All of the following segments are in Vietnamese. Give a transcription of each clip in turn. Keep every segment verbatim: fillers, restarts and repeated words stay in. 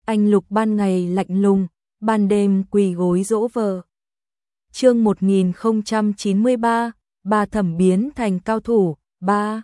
anh Lục ban ngày lạnh lùng, ban đêm quỳ gối dỗ vợ. Chương một nghìn không trăm chín mươi ba, Ba Thẩm biến thành cao thủ. ba.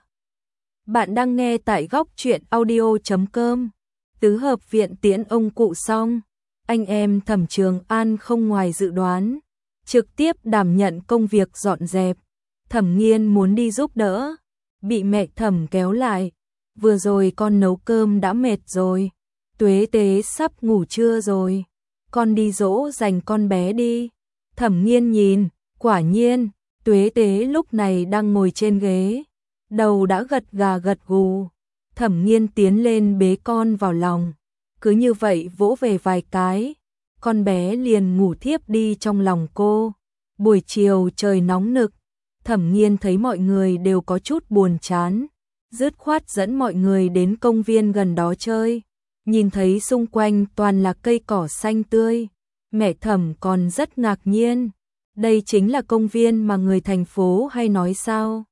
Bạn đang nghe tại góc truyện audio chấm com. Tứ hợp viện tiễn ông cụ xong, anh em Thẩm Trường An không ngoài dự đoán, trực tiếp đảm nhận công việc dọn dẹp. Thẩm Nghiên muốn đi giúp đỡ, bị mẹ Thẩm kéo lại. Vừa rồi con nấu cơm đã mệt rồi, Tuế Tế sắp ngủ trưa rồi, con đi dỗ dành con bé đi. Thẩm Nghiên nhìn, quả nhiên, Tuế Tế lúc này đang ngồi trên ghế, đầu đã gật gà gật gù. Thẩm Nghiên tiến lên bế con vào lòng, cứ như vậy vỗ về vài cái, con bé liền ngủ thiếp đi trong lòng cô. Buổi chiều trời nóng nực, Thẩm Nghiên thấy mọi người đều có chút buồn chán, dứt khoát dẫn mọi người đến công viên gần đó chơi. Nhìn thấy xung quanh toàn là cây cỏ xanh tươi, mẹ Thẩm còn rất ngạc nhiên. Đây chính là công viên mà người thành phố hay nói sao?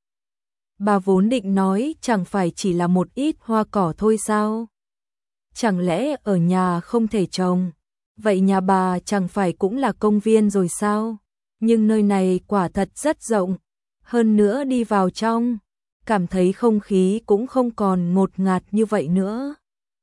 Bà vốn định nói chẳng phải chỉ là một ít hoa cỏ thôi sao? Chẳng lẽ ở nhà không thể trồng? Vậy nhà bà chẳng phải cũng là công viên rồi sao? Nhưng nơi này quả thật rất rộng, hơn nữa đi vào trong, cảm thấy không khí cũng không còn ngột ngạt như vậy nữa.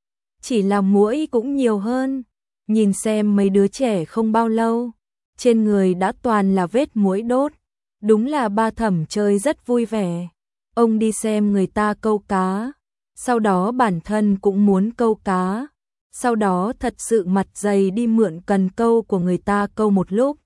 Chỉ là muỗi cũng nhiều hơn, nhìn xem mấy đứa trẻ không bao lâu, trên người đã toàn là vết muỗi đốt, đúng là ba Thẩm chơi rất vui vẻ. Ông đi xem người ta câu cá, sau đó bản thân cũng muốn câu cá, sau đó thật sự mặt dày đi mượn cần câu của người ta câu một lúc.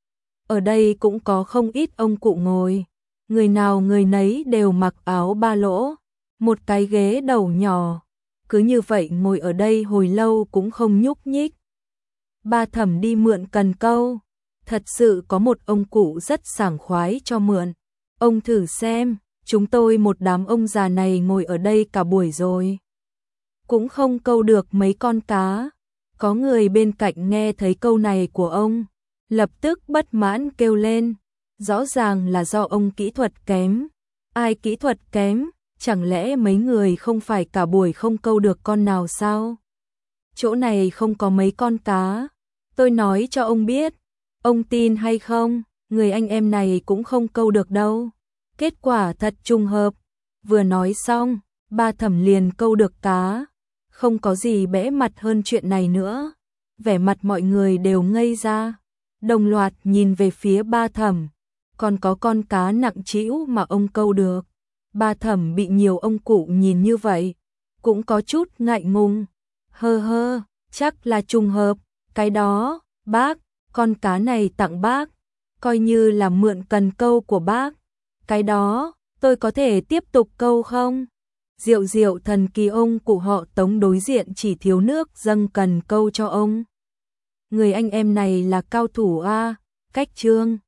Ở đây cũng có không ít ông cụ ngồi, người nào người nấy đều mặc áo ba lỗ, một cái ghế đầu nhỏ, cứ như vậy ngồi ở đây hồi lâu cũng không nhúc nhích. Ba Thẩm đi mượn cần câu, thật sự có một ông cụ rất sảng khoái cho mượn. Ông thử xem, chúng tôi một đám ông già này ngồi ở đây cả buổi rồi, cũng không câu được mấy con cá. Có người bên cạnh nghe thấy câu này của ông, lập tức bất mãn kêu lên, rõ ràng là do ông kỹ thuật kém. Ai kỹ thuật kém, chẳng lẽ mấy người không phải cả buổi không câu được con nào sao? Chỗ này không có mấy con cá, tôi nói cho ông biết, ông tin hay không, người anh em này cũng không câu được đâu. Kết quả thật trùng hợp, vừa nói xong, ba Thẩm liền câu được cá, không có gì bẽ mặt hơn chuyện này nữa. Vẻ mặt mọi người đều ngây ra, đồng loạt nhìn về phía ba Thẩm, còn có con cá nặng trĩu mà ông câu được. Ba Thẩm bị nhiều ông cụ nhìn như vậy, cũng có chút ngại ngùng. Hơ hơ, chắc là trùng hợp, cái đó, bác, con cá này tặng bác, coi như là mượn cần câu của bác. Cái đó, tôi có thể tiếp tục câu không? Diệu diệu thần kỳ, ông cụ họ Tống đối diện chỉ thiếu nước dâng cần câu cho ông. Người anh em này là cao thủ a, cách trương.